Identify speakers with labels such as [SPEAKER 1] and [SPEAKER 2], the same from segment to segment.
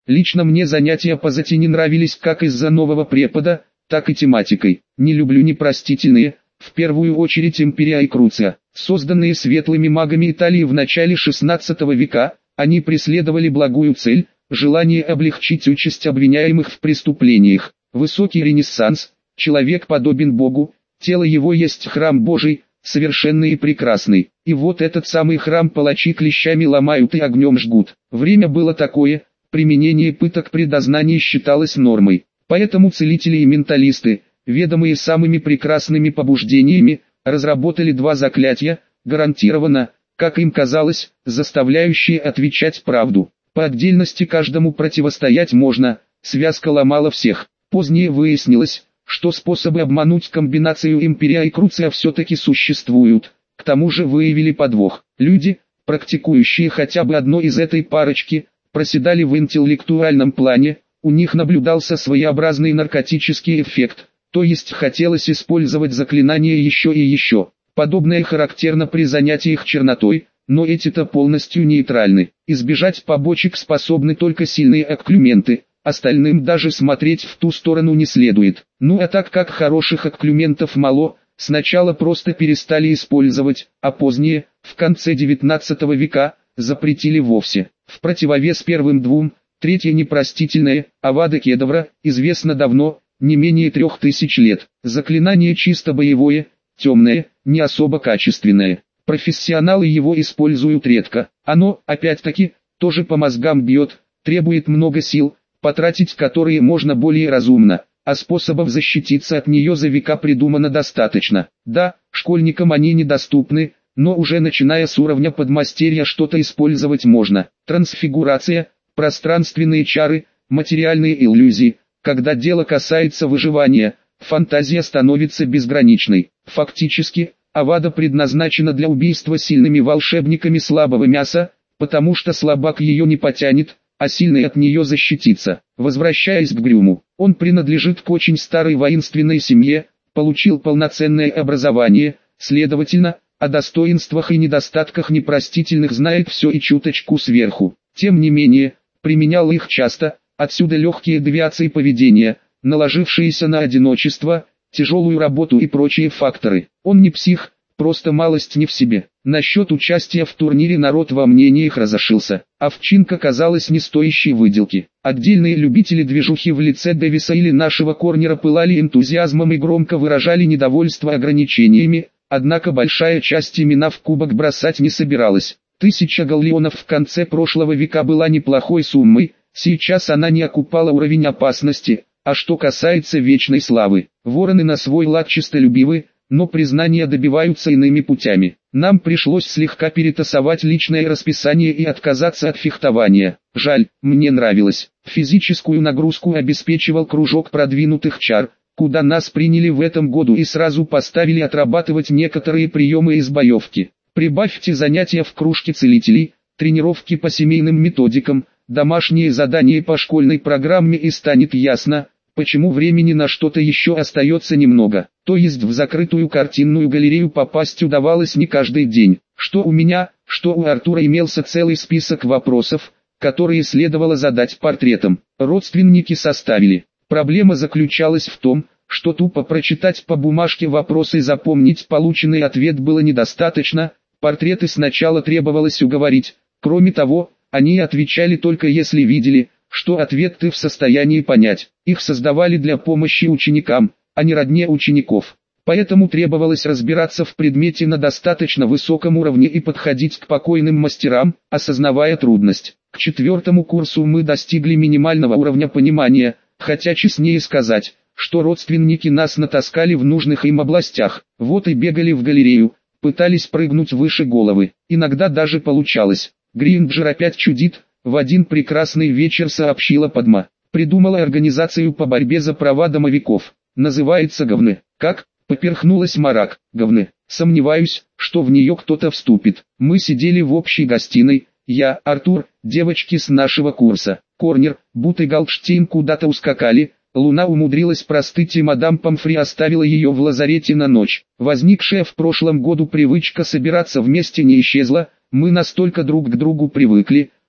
[SPEAKER 1] Лично мне занятия по зате не нравились как из-за нового препода, так и тематикой. Не люблю непростительные, в первую очередь Империя и Круция. Созданные светлыми магами Италии в начале XVI века, они преследовали благую цель – желание облегчить участь обвиняемых в преступлениях. Высокий Ренессанс, человек подобен Богу, тело его есть храм Божий, совершенный и прекрасный. И вот этот самый храм палачи клещами ломают и огнем жгут. Время было такое, применение пыток при дознании считалось нормой. Поэтому целители и менталисты, ведомые самыми прекрасными побуждениями, разработали два заклятия, гарантированно, как им казалось, заставляющие отвечать правду. По отдельности каждому противостоять можно, связка ломала всех. Позднее выяснилось, что способы обмануть комбинацию Империя и Круция все-таки существуют. К тому же выявили подвох. Люди, практикующие хотя бы одно из этой парочки, проседали в интеллектуальном плане, у них наблюдался своеобразный наркотический эффект, то есть хотелось использовать заклинания еще и еще. Подобное характерно при занятиях чернотой, но эти-то полностью нейтральны. Избежать побочек способны только сильные окклюменты, остальным даже смотреть в ту сторону не следует. Ну а так как хороших окклюментов мало, сначала просто перестали использовать, а позднее, в конце XIX века, запретили вовсе. В противовес первым двум, третье непростительное, Авада Кедавра, известно давно, не менее 3000 лет. Заклинание чисто боевое, темное, не особо качественное. Профессионалы его используют редко. Оно, опять-таки, тоже по мозгам бьет, требует много сил, потратить которые можно более разумно, а способов защититься от нее за века придумано достаточно. Да, школьникам они недоступны, но уже начиная с уровня подмастерья что-то использовать можно. Трансфигурация, пространственные чары, материальные иллюзии. Когда дело касается выживания, фантазия становится безграничной. Фактически, Авада предназначена для убийства сильными волшебниками слабого мяса, потому что слабак ее не потянет, а сильный от нее защитится. Возвращаясь к Грюму, он принадлежит к очень старой воинственной семье, получил полноценное образование, следовательно, о достоинствах и недостатках непростительных знает все и чуточку сверху. Тем не менее, применял их часто, отсюда легкие девиации поведения, наложившиеся на одиночество, тяжелую работу и прочие факторы. Он не псих, просто малость не в себе. Насчет участия в турнире народ во мнениях разошелся. Овчинка казалась не стоящей выделки. Отдельные любители движухи в лице Дэвиса или нашего корнера пылали энтузиазмом и громко выражали недовольство ограничениями, однако большая часть имена в кубок бросать не собиралась. 1000 галлеонов в конце прошлого века была неплохой суммой, сейчас она не окупала уровень опасности, а что касается вечной славы, вороны на свой лад честолюбивы, но признания добиваются иными путями. Нам пришлось слегка перетасовать личное расписание и отказаться от фехтования. Жаль, мне нравилось. Физическую нагрузку обеспечивал кружок продвинутых чар, куда нас приняли в этом году и сразу поставили отрабатывать некоторые приемы из боевки. Прибавьте занятия в кружке целителей, тренировки по семейным методикам, домашние задания по школьной программе и станет ясно, почему времени на что-то еще остается немного. То есть в закрытую картинную галерею попасть удавалось не каждый день. Что у меня, что у Артура имелся целый список вопросов, которые следовало задать портретам. Родственники составили. Проблема заключалась в том, что тупо прочитать по бумажке вопрос и запомнить полученный ответ было недостаточно, портреты сначала требовалось уговорить. Кроме того, они отвечали только если видели, что ответ ты в состоянии понять. Их создавали для помощи ученикам, а не родне учеников. Поэтому требовалось разбираться в предмете на достаточно высоком уровне и подходить к покойным мастерам, осознавая трудность. К 4-му курсу мы достигли минимального уровня понимания, хотя честнее сказать, что родственники нас натаскали в нужных им областях. Вот и бегали в галерею, пытались прыгнуть выше головы. Иногда даже получалось. Гринджер опять чудит, в один прекрасный вечер сообщила Падма. Придумала организацию по борьбе за права домовиков. Называется «Говны». Как? Поперхнулась Марак. «Говны». Сомневаюсь, что в нее кто-то вступит. Мы сидели в общей гостиной. Я, Артур, девочки с нашего курса. Корнер, Бут и Галдштейн куда-то ускакали. Луна умудрилась простыть и мадам Помфри оставила ее в лазарете на ночь. Возникшая в прошлом году привычка собираться вместе не исчезла. Мы настолько друг к другу привыкли,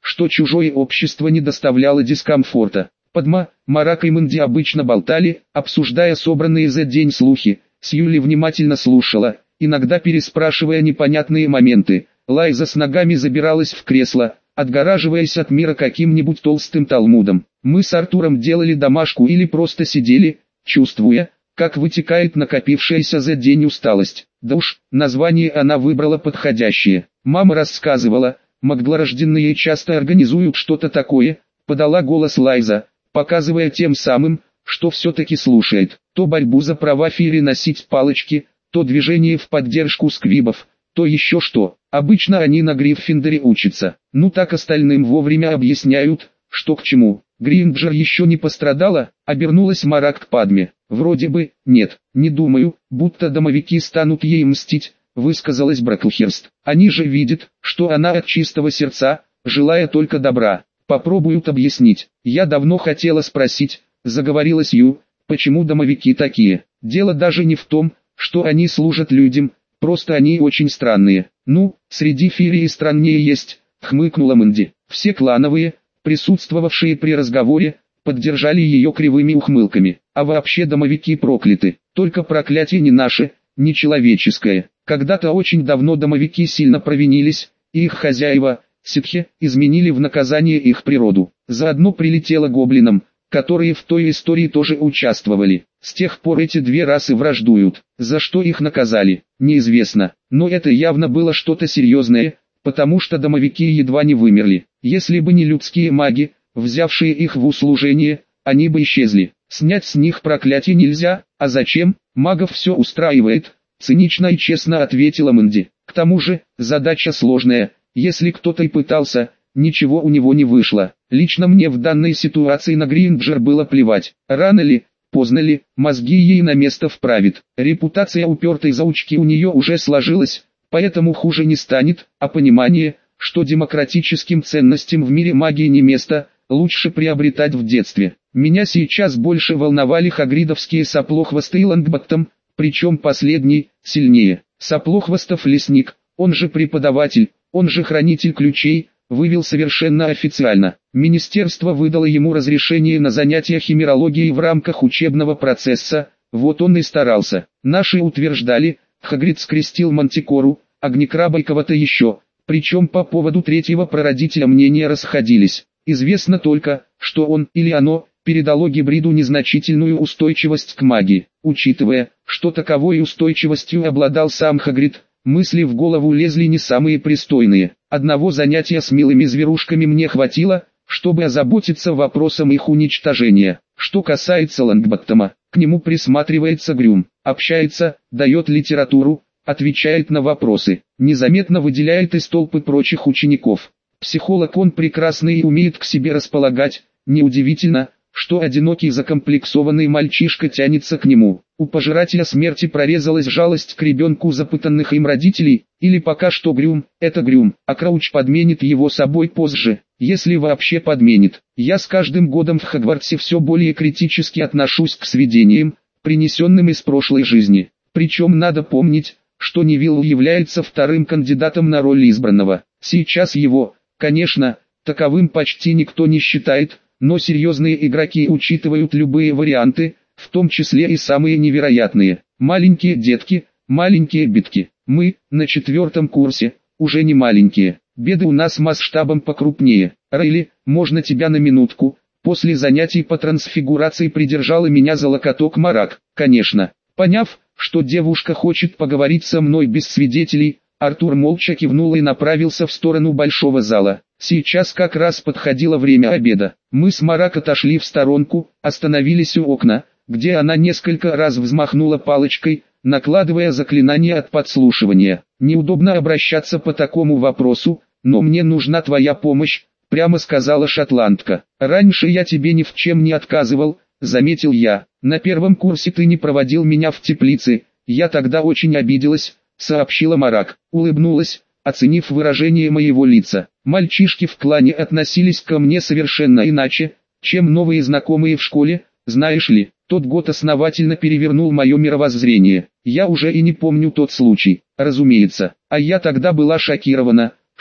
[SPEAKER 1] что чужое общество не доставляло дискомфорта. Падма, Марак и Мэнди обычно болтали, обсуждая собранные за день слухи. Сьюли внимательно слушала, иногда переспрашивая непонятные моменты. Лайза с ногами забиралась в кресло, отгораживаясь от мира каким-нибудь толстым талмудом. Мы с Артуром делали домашку или просто сидели, чувствуя, как вытекает накопившаяся за день усталость. Да уж, название она выбрала подходящее. Мама рассказывала, маглорожденные часто организуют что-то такое, подала голос Лайза, показывая тем самым, что все-таки слушает. То борьбу за права Фири носить палочки, то движение в поддержку сквибов, то еще что. Обычно они на Гриффиндоре учатся. Ну так остальным вовремя объясняют, что к чему. Гринджер еще не пострадала, обернулась Марак к Падме. Вроде бы, нет, не думаю, будто домовики станут ей мстить, высказалась Браклхерст. Они же видят, что она от чистого сердца, желая только добра. Попробуют объяснить. Я давно хотела спросить, заговорила Сью, почему домовики такие. Дело даже не в том, что они служат людям, просто они очень странные. Ну, среди Фири и страннее есть, хмыкнула Мэнди. Все клановые, присутствовавшие при разговоре, поддержали ее кривыми ухмылками. А вообще домовики прокляты. Только проклятие не наше, не человеческое. Когда-то очень давно домовики сильно провинились, и их хозяева, ситхи, изменили в наказание их природу. Заодно прилетело гоблинам, которые в той истории тоже участвовали. С тех пор эти две расы враждуют. За что их наказали, неизвестно. Но это явно было что-то серьезное, потому что домовики едва не вымерли. Если бы не людские маги, взявшие их в услужение, они бы исчезли. Снять с них проклятие нельзя, а зачем? Магов все устраивает, цинично и честно ответила Мэнди. К тому же, задача сложная, если кто-то и пытался, ничего у него не вышло. Лично мне в данной ситуации на Гринджер было плевать. Рано ли, поздно ли, мозги ей на место вправит. Репутация упертой заучки у нее уже сложилась, поэтому хуже не станет, а понимание, что демократическим ценностям в мире магии не место, лучше приобретать в детстве. Меня сейчас больше волновали хагридовские соплохвосты и Лонгботтом, причем последний, сильнее. Соплохвостов лесник, он же преподаватель, он же хранитель ключей, вывел совершенно официально. Министерство выдало ему разрешение на занятия химерологией в рамках учебного процесса, вот он и старался. Наши утверждали, Хагрид скрестил Мантикору, Огнекраба и кого-то еще, причем по поводу третьего прародителя мнения расходились. Известно только, что он или оно передало гибриду незначительную устойчивость к магии. Учитывая, что таковой устойчивостью обладал сам Хагрид, мысли в голову лезли не самые пристойные. Одного занятия с милыми зверушками мне хватило, чтобы озаботиться вопросом их уничтожения. Что касается Лонгботтома, к нему присматривается Грюм, общается, дает литературу, отвечает на вопросы, незаметно выделяет из толпы прочих учеников. Психолог он прекрасный и умеет к себе располагать, неудивительно, что одинокий закомплексованный мальчишка тянется к нему. У пожирателя смерти прорезалась жалость к ребенку запытанных им родителей, или пока что Грюм, это Грюм, а Крауч подменит его собой позже, если вообще подменит. Я с каждым годом в Хогвартсе все более критически отношусь к сведениям, принесенным из прошлой жизни. Причем надо помнить, что Невилл является вторым кандидатом на роль избранного. Сейчас его, конечно, таковым почти никто не считает, но серьезные игроки учитывают любые варианты, в том числе и самые невероятные. Маленькие детки, маленькие битки. Мы, на 4-м курсе, уже не маленькие. Беды у нас масштабом покрупнее. Рейли, можно тебя на минутку? После занятий по трансфигурации придержала меня за локоток Марак. Конечно. Поняв, что девушка хочет поговорить со мной без свидетелей, Артур молча кивнул и направился в сторону большого зала. Сейчас как раз подходило время обеда. Мы с Марак отошли в сторонку, остановились у окна, где она несколько раз взмахнула палочкой, накладывая заклинание от подслушивания. Неудобно обращаться по такому вопросу, но мне нужна твоя помощь, прямо сказала шотландка. Раньше я тебе ни в чем не отказывал, заметил я. На 1-м курсе ты не проводил меня в теплице, я тогда очень обиделась, сообщила Марак. Улыбнулась, оценив выражение моего лица. Мальчишки в клане относились ко мне совершенно иначе, чем новые знакомые в школе, знаешь ли. Тот год основательно перевернул мое мировоззрение. Я уже и не помню тот случай, разумеется. А я тогда была шокирована,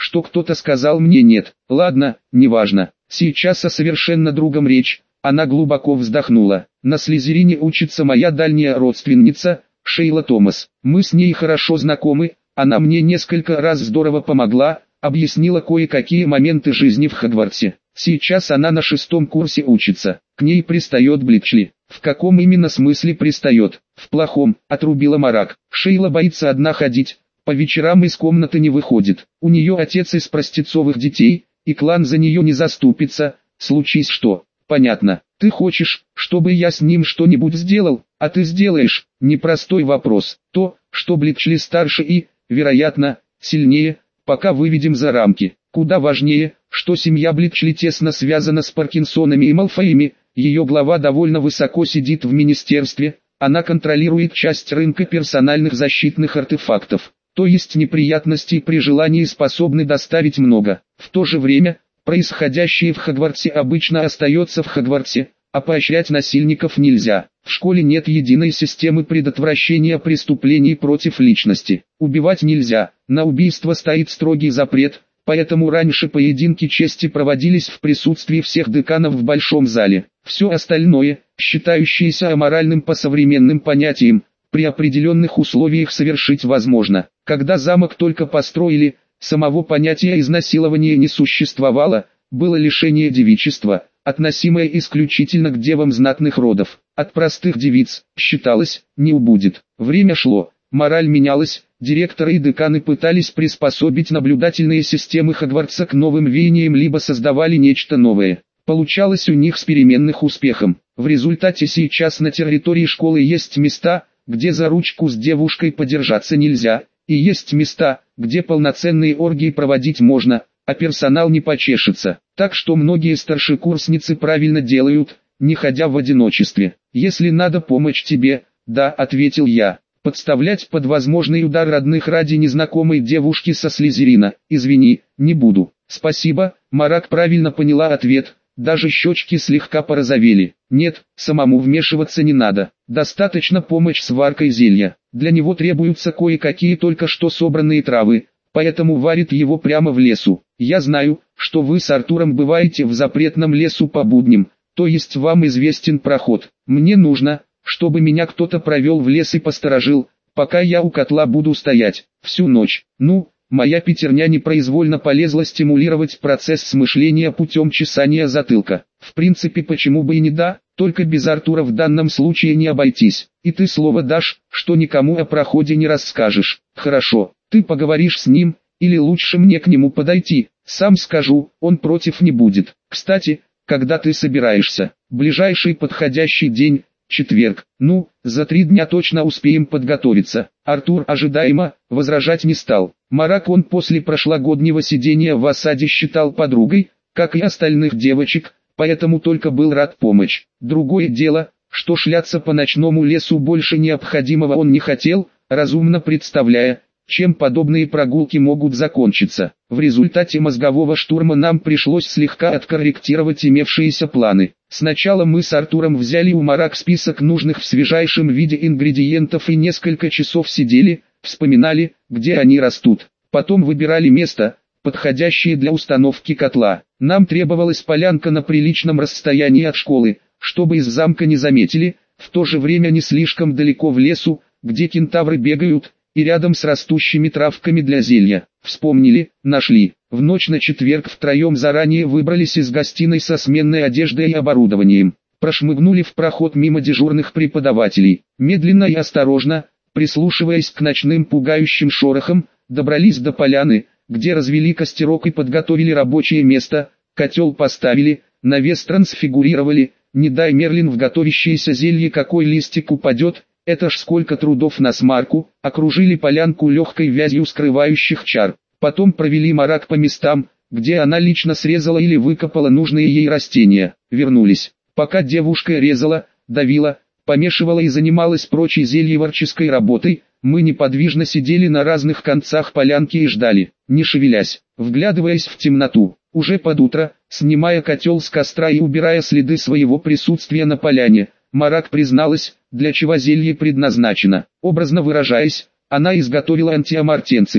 [SPEAKER 1] что кто-то сказал мне нет. Ладно, неважно. Сейчас о совершенно другом речь. Она глубоко вздохнула. На Слизерине учится моя дальняя родственница, Шейла Томас. Мы с ней хорошо знакомы, она мне несколько раз здорово помогла, объяснила кое-какие моменты жизни в Хогвартсе. Сейчас она на 6-м курсе учится. К ней пристает Блитчли. В каком именно смысле пристает? В плохом, отрубила Марак. Шейла боится одна ходить, по вечерам из комнаты не выходит. У нее отец из простецовых детей, и клан за нее не заступится, случись что. Понятно. Ты хочешь, чтобы я с ним что-нибудь сделал, а ты сделаешь? Непростой вопрос. То, что Блитчли старше и, вероятно, сильнее, пока выведем за рамки. Куда важнее, что семья Блитчли тесно связана с Паркинсонами и Малфоями, ее глава довольно высоко сидит в министерстве, она контролирует часть рынка персональных защитных артефактов, то есть неприятностей при желании способны доставить много. В то же время, происходящее в Хогвартсе обычно остается в Хогвартсе, а поощрять насильников нельзя. В школе нет единой системы предотвращения преступлений против личности. Убивать нельзя, на убийство стоит строгий запрет, поэтому раньше поединки чести проводились в присутствии всех деканов в большом зале. Все остальное, считающееся аморальным по современным понятиям, при определенных условиях совершить возможно. Когда замок только построили, самого понятия изнасилования не существовало, было лишение девичества, относимое исключительно к девам знатных родов. От простых девиц, считалось, не убудет. Время шло, мораль менялась, директоры и деканы пытались приспособить наблюдательные системы Хогвартса к новым веяниям либо создавали нечто новое. Получалось у них с переменных успехом. В результате сейчас на территории школы есть места, где за ручку с девушкой подержаться нельзя, и есть места, где полноценные оргии проводить можно, а персонал не почешется. Так что многие старшекурсницы правильно делают, не ходя в одиночестве. Если надо помочь тебе, да, ответил я. Подставлять под возможный удар родных ради незнакомой девушки со Слизерина, извини, не буду. Спасибо, Марак правильно поняла ответ, даже щечки слегка порозовели. Нет, самому вмешиваться не надо, достаточно помощь с варкой зелья. Для него требуются кое-какие только что собранные травы, поэтому варит его прямо в лесу. Я знаю, что вы с Артуром бываете в запретном лесу по будням, то есть вам известен проход. Мне нужно, чтобы меня кто-то провел в лес и посторожил, пока я у котла буду стоять, всю ночь. Ну, моя пятерня непроизвольно полезла стимулировать процесс смышления путем чесания затылка. В принципе, почему бы и не да, только без Артура в данном случае не обойтись. И ты слово дашь, что никому о проходе не расскажешь. Хорошо, ты поговоришь с ним, или лучше мне к нему подойти. Сам скажу, он против не будет. Кстати, когда ты собираешься? Ближайший подходящий день, четверг. Ну, за 3 дня точно успеем подготовиться. Артур ожидаемо возражать не стал. Марак он после прошлогоднего сидения в осаде считал подругой, как и остальных девочек, поэтому только был рад помочь. Другое дело, что шляться по ночному лесу больше необходимого он не хотел, разумно представляя, чем подобные прогулки могут закончиться. В результате мозгового штурма нам пришлось слегка откорректировать имевшиеся планы. Сначала мы с Артуром взяли у Марак список нужных в свежайшем виде ингредиентов и несколько часов сидели, вспоминали, где они растут. Потом выбирали место, подходящее для установки котла. Нам требовалась полянка на приличном расстоянии от школы, чтобы из замка не заметили, в то же время не слишком далеко в лесу, где кентавры бегают, и рядом с растущими травками для зелья. Вспомнили, нашли. В ночь на четверг втроем заранее выбрались из гостиной со сменной одеждой и оборудованием. Прошмыгнули в проход мимо дежурных преподавателей. Медленно и осторожно, прислушиваясь к ночным пугающим шорохам, добрались до поляны, где развели костерок и подготовили рабочее место, котел поставили, навес трансфигурировали, не дай Мерлин в готовящееся зелье какой листик упадет, это ж сколько трудов на смарку, окружили полянку легкой вязью скрывающих чар. Потом провели Марак по местам, где она лично срезала или выкопала нужные ей растения. Вернулись. Пока девушка резала, давила, помешивала и занималась прочей зельеварческой работой, мы неподвижно сидели на разных концах полянки и ждали, не шевелясь, вглядываясь в темноту. Уже под утро, снимая котел с костра и убирая следы своего присутствия на поляне, Марак призналась, для чего зелье предназначено. Образно выражаясь, она изготовила антиамартенцию.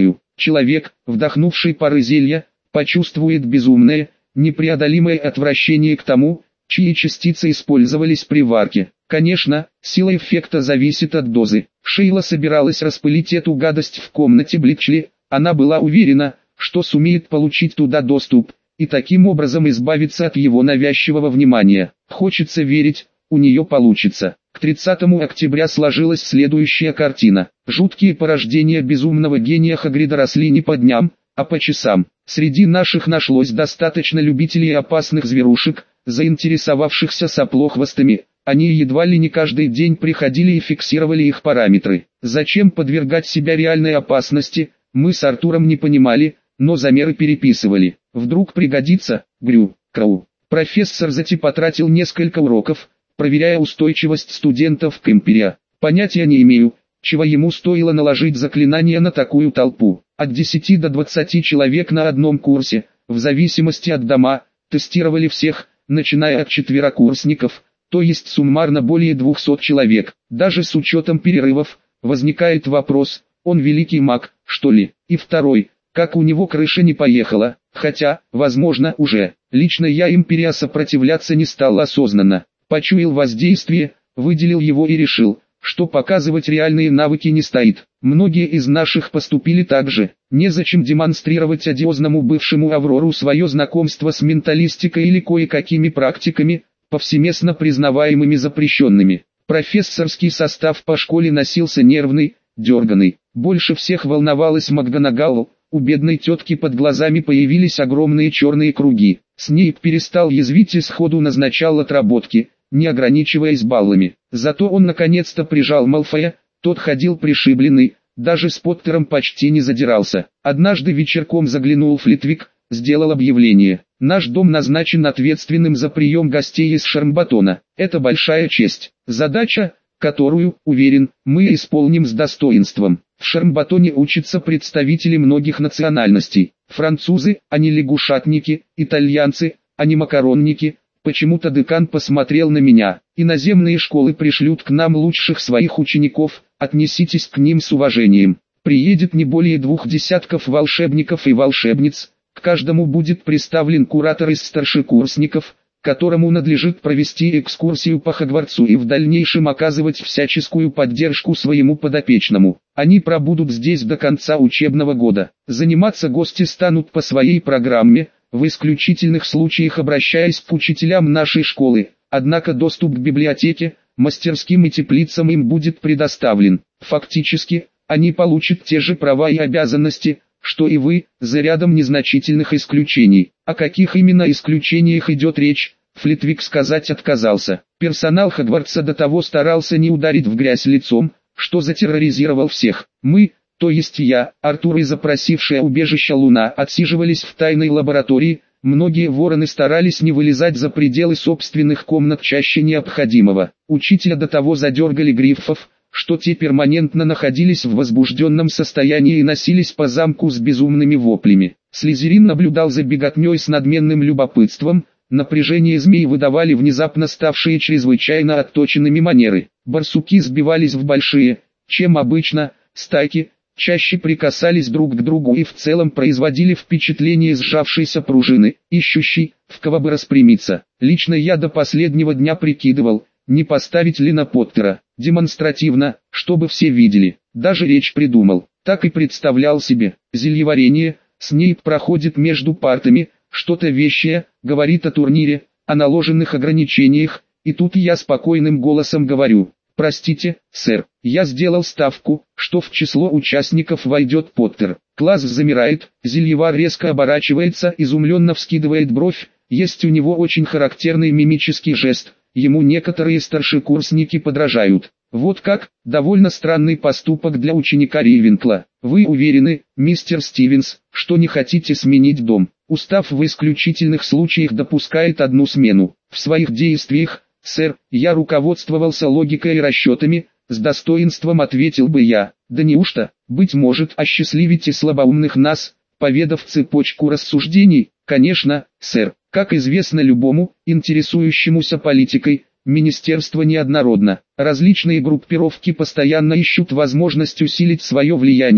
[SPEAKER 1] Человек, вдохнувший пары зелья, почувствует безумное, непреодолимое отвращение к тому, чьи частицы использовались при варке. Конечно, сила эффекта зависит от дозы. Шейла собиралась распылить эту гадость в комнате Блитчли, она была уверена, что сумеет получить туда доступ, и таким образом избавиться от его навязчивого внимания. Хочется верить, у нее получится. К 30 октября сложилась следующая картина. Жуткие порождения безумного гения Хагрида росли не по дням, а по часам. Среди наших нашлось достаточно любителей опасных зверушек, заинтересовавшихся соплохвостами. Они едва ли не каждый день приходили и фиксировали их параметры. Зачем подвергать себя реальной опасности, мы с Артуром не понимали, но замеры переписывали. Вдруг пригодится, Крау. Профессор Зати потратил несколько уроков, проверяя устойчивость студентов к империя. Понятия не имею, чего ему стоило наложить заклинание на такую толпу. От 10 до 20 человек на одном курсе, в зависимости от дома, тестировали всех, начиная от четверокурсников, то есть суммарно более 200 человек. Даже с учетом перерывов, возникает вопрос, он великий маг, что ли? И второй, как у него крыша не поехала, хотя, возможно, уже. Лично я империя сопротивляться не стал осознанно. Почуял воздействие, выделил его и решил, что показывать реальные навыки не стоит. Многие из наших поступили так же. Незачем демонстрировать одиозному бывшему Аврору свое знакомство с менталистикой или кое-какими практиками, повсеместно признаваемыми запрещенными. Профессорский состав по школе носился нервный, дерганый. Больше всех волновалась МакГонагал. У бедной тетки под глазами появились огромные черные круги. Снейп перестал язвить и сходу назначал отработки, не ограничиваясь баллами. Зато он наконец-то прижал Малфоя, тот ходил пришибленный, даже с Поттером почти не задирался. Однажды вечерком заглянул Флитвик, сделал объявление. Наш дом назначен ответственным за прием гостей из Шармбатона. Это большая честь. Задача, которую, уверен, мы исполним с достоинством. В Шармбатоне учатся представители многих национальностей. Французы, а не лягушатники, итальянцы, а не макаронники. Почему-то декан посмотрел на меня. Иноземные школы пришлют к нам лучших своих учеников, отнеситесь к ним с уважением. Приедет не более 2 десятков волшебников и волшебниц, к каждому будет представлен куратор из старшекурсников, которому надлежит провести экскурсию по Хогвартсу и в дальнейшем оказывать всяческую поддержку своему подопечному. Они пробудут здесь до конца учебного года. Заниматься гости станут по своей программе, в исключительных случаях обращаясь к учителям нашей школы, однако доступ к библиотеке, мастерским и теплицам им будет предоставлен. Фактически, они получат те же права и обязанности, что и вы, за рядом незначительных исключений. О каких именно исключениях идет речь, Флитвик сказать отказался. Персонал Хогвартса до того старался не ударить в грязь лицом, что затерроризировал всех. Мы, то есть я, Артур и запросившая убежище Луна, отсиживались в тайной лаборатории. Многие вороны старались не вылезать за пределы собственных комнат чаще необходимого. Учителя до того задергали гриффов, что те перманентно находились в возбужденном состоянии и носились по замку с безумными воплями. Слизерин наблюдал за беготней с надменным любопытством, напряжение змей выдавали внезапно ставшие чрезвычайно отточенными манеры. Барсуки сбивались в большие, чем обычно, стайки, чаще прикасались друг к другу и в целом производили впечатление сжавшейся пружины, ищущей, в кого бы распрямиться. Лично я до последнего дня прикидывал, не поставить ли на Поттера, демонстративно, чтобы все видели. Даже речь придумал, так и представлял себе. Зельеварение, Снейп проходит между партами, что-то вещее, говорит о турнире, о наложенных ограничениях, и тут я спокойным голосом говорю: «Простите, сэр, я сделал ставку, что в число участников войдет Поттер». Класс замирает, зельевар резко оборачивается, изумленно вскидывает бровь, есть у него очень характерный мимический жест. Ему некоторые старшекурсники подражают. Вот как, довольно странный поступок для ученика Рейвенкла. Вы уверены, мистер Стивенс, что не хотите сменить дом? Устав в исключительных случаях допускает одну смену. В своих действиях, сэр, я руководствовался логикой и расчетами, с достоинством ответил бы я. Да неужто, быть может, осчастливите слабоумных нас, поведав цепочку рассуждений? Конечно, сэр. Как известно любому, интересующемуся политикой, министерство неоднородно. Различные группировки постоянно ищут возможность усилить свое влияние,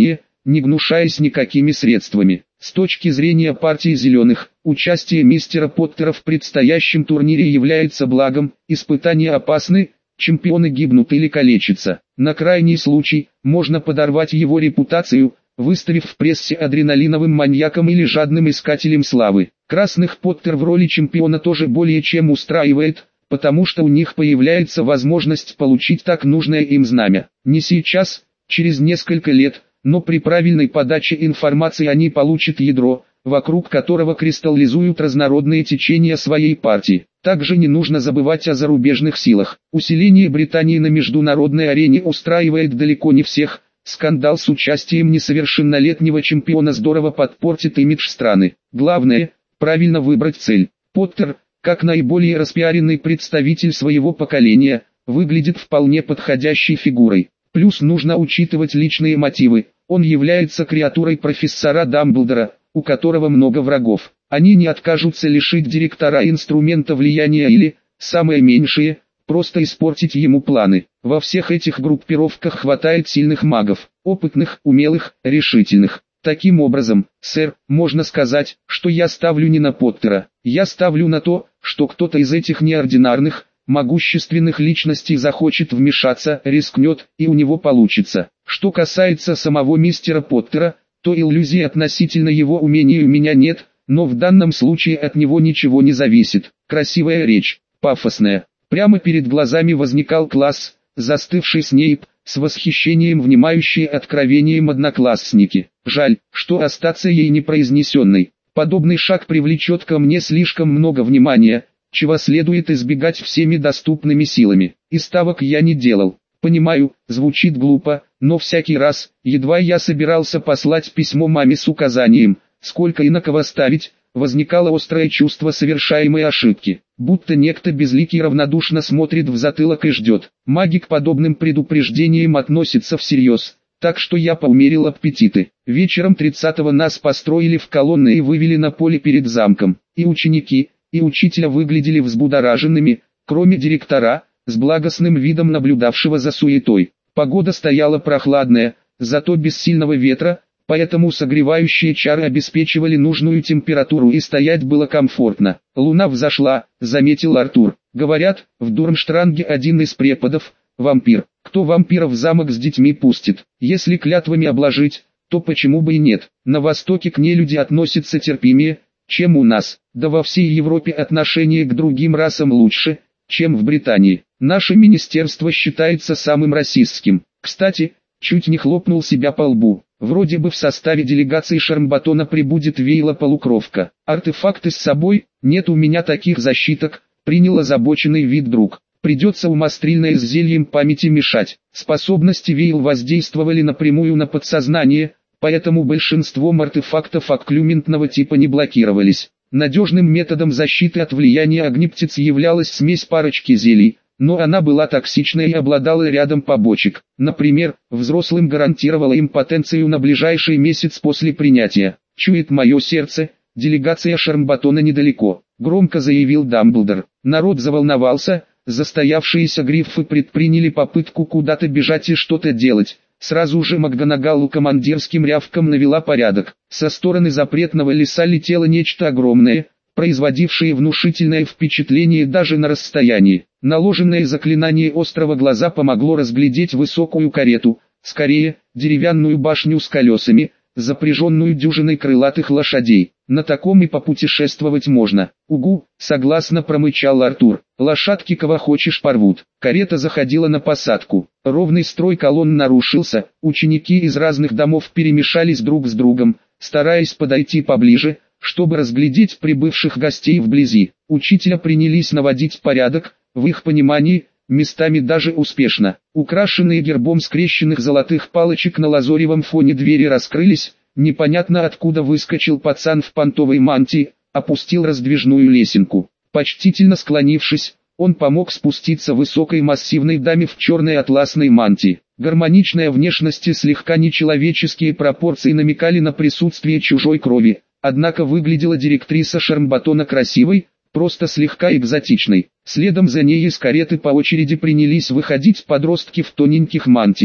[SPEAKER 1] не гнушаясь никакими средствами. С точки зрения партии зеленых, участие мистера Поттера в предстоящем турнире является благом, испытания опасны, чемпионы гибнут или калечатся. На крайний случай, можно подорвать его репутацию, выставив в прессе адреналиновым маньяком или жадным искателем славы. Красных Поттер в роли чемпиона тоже более чем устраивает, потому что у них появляется возможность получить так нужное им знамя. Не сейчас, через несколько лет, но при правильной подаче информации они получат ядро, вокруг которого кристаллизуют разнородные течения своей партии. Также не нужно забывать о зарубежных силах. Усиление Британии на международной арене устраивает далеко не всех. Скандал с участием несовершеннолетнего чемпиона здорово подпортит имидж страны. Главное, правильно выбрать цель. Поттер, как наиболее распиаренный представитель своего поколения, выглядит вполне подходящей фигурой. Плюс нужно учитывать личные мотивы. Он является креатурой профессора Дамблдора, у которого много врагов. Они не откажутся лишить директора инструмента влияния или, самое меньшее, просто испортить ему планы. Во всех этих группировках хватает сильных магов, опытных, умелых, решительных. Таким образом, сэр, можно сказать, что я ставлю не на Поттера. Я ставлю на то, что кто-то из этих неординарных, могущественных личностей захочет вмешаться, рискнет, и у него получится. Что касается самого мистера Поттера, то иллюзий относительно его умений у меня нет, но в данном случае от него ничего не зависит. Красивая речь, пафосная. Прямо перед глазами возникал класс, застывший Снейп, с восхищением внимающие откровением одноклассники. Жаль, что остаться ей непроизнесенной. Подобный шаг привлечет ко мне слишком много внимания, чего следует избегать всеми доступными силами. И ставок я не делал. Понимаю, звучит глупо, но всякий раз, едва я собирался послать письмо маме с указанием, сколько и на кого ставить, возникало острое чувство совершаемой ошибки, будто некто безликий равнодушно смотрит в затылок и ждет. Маги к подобным предупреждениям относятся всерьез, так что я поумерил аппетиты. Вечером 30-го нас построили в колонны и вывели на поле перед замком. И ученики, и учителя выглядели взбудораженными, кроме директора, с благостным видом наблюдавшего за суетой. Погода стояла прохладная, зато без сильного ветра, поэтому согревающие чары обеспечивали нужную температуру и стоять было комфортно. Луна взошла, заметил Артур. Говорят, в Дурмштранге один из преподов, вампир. Кто вампиров в замок с детьми пустит? Если клятвами обложить, то почему бы и нет? На Востоке к нелюди относятся терпимее, чем у нас. Да во всей Европе отношение к другим расам лучше, чем в Британии. Наше министерство считается самым расистским. Кстати, чуть не хлопнул себя по лбу. Вроде бы в составе делегации Шармбатона прибудет Вейла Полукровка. Артефакты с собой? Нет у меня таких защиток, принял озабоченный вид друг. Придется умострильное с зельем памяти мешать. Способности Вейл воздействовали напрямую на подсознание, поэтому большинством артефактов окклюментного типа не блокировались. Надежным методом защиты от влияния огнептиц являлась смесь парочки зелий, но она была токсичной и обладала рядом побочек. Например, взрослым гарантировала импотенцию на ближайший месяц после принятия. «Чует мое сердце, делегация Шармбатона недалеко», — громко заявил Дамблдор. Народ заволновался, застоявшиеся гриффы предприняли попытку куда-то бежать и что-то делать. Сразу же МакГонагалл командирским рявком навела порядок. Со стороны запретного леса летело нечто огромное, производившее внушительное впечатление даже на расстоянии. Наложенное заклинание острого глаза помогло разглядеть высокую карету, скорее, деревянную башню с колесами, запряженную дюжиной крылатых лошадей. На таком и попутешествовать можно. «Угу», — согласно промычал Артур. «Лошадки кого хочешь порвут». Карета заходила на посадку. Ровный строй колонн нарушился, ученики из разных домов перемешались друг с другом, стараясь подойти поближе, чтобы разглядеть прибывших гостей вблизи. Учителя принялись наводить порядок, в их понимании, местами даже успешно. Украшенные гербом скрещенных золотых палочек на лазоревом фоне двери раскрылись, непонятно откуда выскочил пацан в понтовой мантии, опустил раздвижную лесенку. Почтительно склонившись, он помог спуститься высокой массивной даме в черной атласной мантии. Гармоничная внешность и слегка нечеловеческие пропорции намекали на присутствие чужой крови, однако выглядела директриса Шармбатона красивой, просто слегка экзотичной. Следом за ней из кареты по очереди принялись выходить подростки в тоненьких мантиях.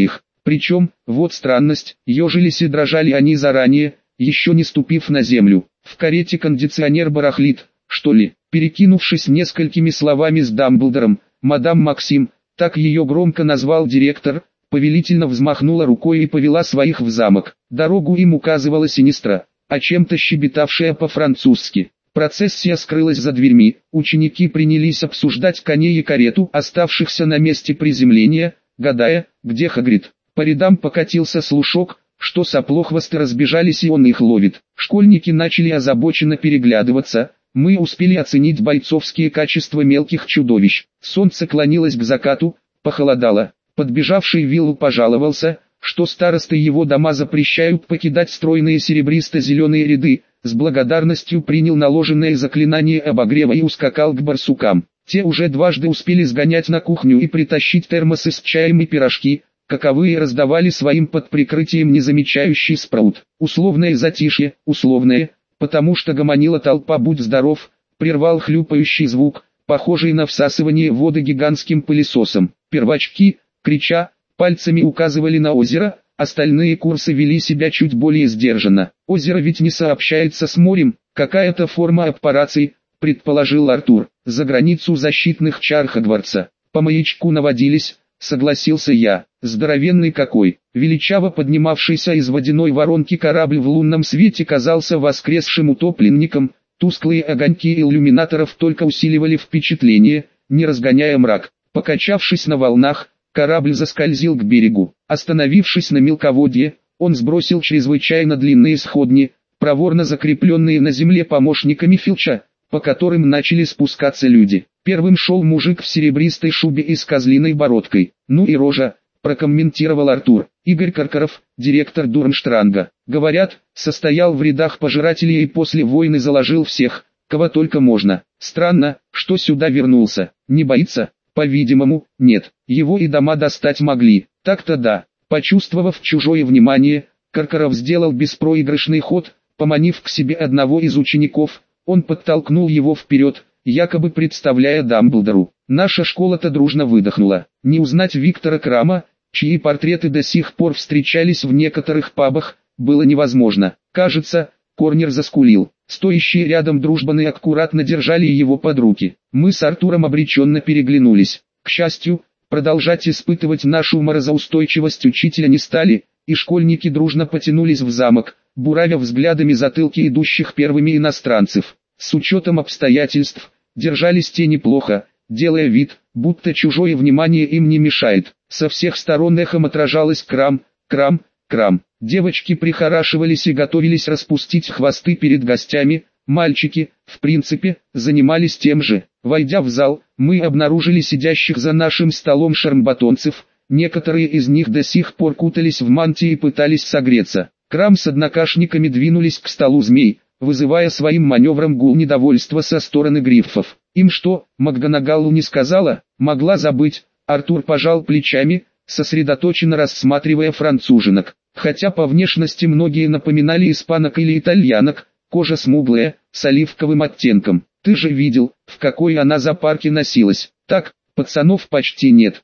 [SPEAKER 1] Причем, вот странность, ежились и дрожали они заранее, еще не ступив на землю. В карете кондиционер барахлит, что ли? Перекинувшись несколькими словами с Дамблдором, мадам Максим, так ее громко назвал директор, повелительно взмахнула рукой и повела своих в замок. Дорогу им указывала Синистра, а чем-то щебетавшая по-французски. Процессия скрылась за дверьми, ученики принялись обсуждать коней и карету, оставшихся на месте приземления, гадая, где Хагрид. По рядам покатился слушок, что соплохвосты разбежались и он их ловит. Школьники начали озабоченно переглядываться. Мы успели оценить бойцовские качества мелких чудовищ. Солнце клонилось к закату, похолодало. Подбежавший Виллу пожаловался, что старосты его дома запрещают покидать стройные серебристо-зеленые ряды, с благодарностью принял наложенное заклинание обогрева и ускакал к барсукам. Те уже дважды успели сгонять на кухню и притащить термосы с чаем и пирожки, каковые раздавали своим под прикрытием незамечающий Спраут. Условное затишье, условное, потому что гомонила толпа «Будь здоров», прервал хлюпающий звук, похожий на всасывание воды гигантским пылесосом. Первачки, крича, пальцами указывали на озеро, остальные курсы вели себя чуть более сдержанно. Озеро ведь не сообщается с морем, какая-то форма аппарации, предположил Артур. За границу защитных чар Хогвартса. По маячку наводились, согласился я. Здоровенный какой. Величаво поднимавшийся из водяной воронки корабль в лунном свете казался воскресшим утопленником. Тусклые огоньки иллюминаторов только усиливали впечатление, не разгоняя мрак. Покачавшись на волнах, корабль заскользил к берегу. Остановившись на мелководье, он сбросил чрезвычайно длинные сходни, проворно закрепленные на земле помощниками Филча, по которым начали спускаться люди. Первым шел мужик в серебристой шубе и с козлиной бородкой. «Ну и рожа», — прокомментировал Артур. Игорь Каркаров, директор Дурмштранга. Говорят, состоял в рядах пожирателей и после войны заложил всех, кого только можно. Странно, что сюда вернулся. Не боится? По-видимому, нет. Его и дома достать могли. Так-то да. Почувствовав чужое внимание, Каркаров сделал беспроигрышный ход, поманив к себе одного из учеников. Он подтолкнул его вперед, якобы представляя Дамблдору. Наша школа-то дружно выдохнула. Не узнать Виктора Крама, чьи портреты до сих пор встречались в некоторых пабах, было невозможно. Кажется, Корнер заскулил. Стоящие рядом дружбаны аккуратно держали его под руки. Мы с Артуром обреченно переглянулись. К счастью, продолжать испытывать нашу морозоустойчивость учителя не стали, и школьники дружно потянулись в замок, буравя взглядами затылки идущих первыми иностранцев. С учетом обстоятельств, держались те неплохо, делая вид, будто чужое внимание им не мешает. Со всех сторон эхом отражалось «крам, крам, крам». Девочки прихорашивались и готовились распустить хвосты перед гостями, мальчики, в принципе, занимались тем же. Войдя в зал, мы обнаружили сидящих за нашим столом шармбатонцев, некоторые из них до сих пор кутались в мантии и пытались согреться. Крам с однокашниками двинулись к столу змей, вызывая своим маневром гул недовольства со стороны гриффов. Им что, МакГонагалл не сказала, могла забыть. Артур пожал плечами, сосредоточенно рассматривая француженок. Хотя по внешности многие напоминали испанок или итальянок, кожа смуглая, с оливковым оттенком. Ты же видел, в какой она зоопарке носилась. Так, пацанов почти нет.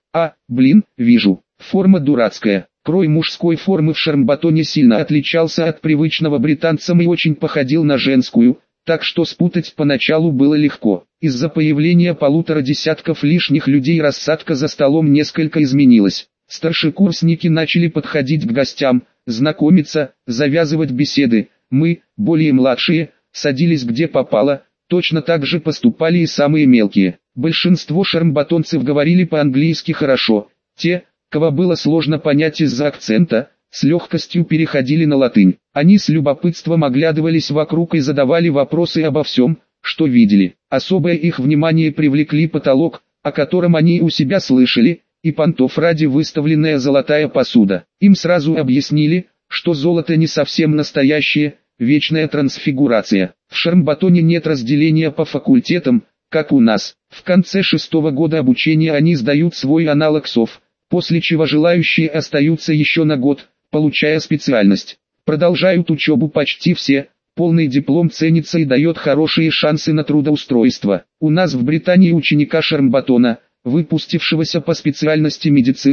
[SPEAKER 1] Вижу. Форма дурацкая. Крой мужской формы в Шармбатоне сильно отличался от привычного британцам и очень походил на женскую, так что спутать поначалу было легко. Из-за появления 1,5 десятков лишних людей рассадка за столом несколько изменилась. Старшекурсники начали подходить к гостям, знакомиться, завязывать беседы. Мы, более младшие, садились где попало, точно так же поступали и самые мелкие. Большинство шармбатонцев говорили по-английски хорошо. Те, кого было сложно понять из-за акцента, с легкостью переходили на латынь. Они с любопытством оглядывались вокруг и задавали вопросы обо всем, что видели. Особое их внимание привлекли потолок, о котором они у себя слышали, и понтов ради выставленная золотая посуда. Им сразу объяснили, что золото не совсем настоящее, вечная трансфигурация. В Шармбатоне нет разделения по факультетам, как у нас. В конце 6-го года обучения они сдают свой аналог СОВ, после чего желающие остаются еще на год, получая специальность. Продолжают учебу почти все, полный диплом ценится и дает хорошие шансы на трудоустройство. У нас в Британии ученика Шармбатона, выпустившегося по специальности медицина,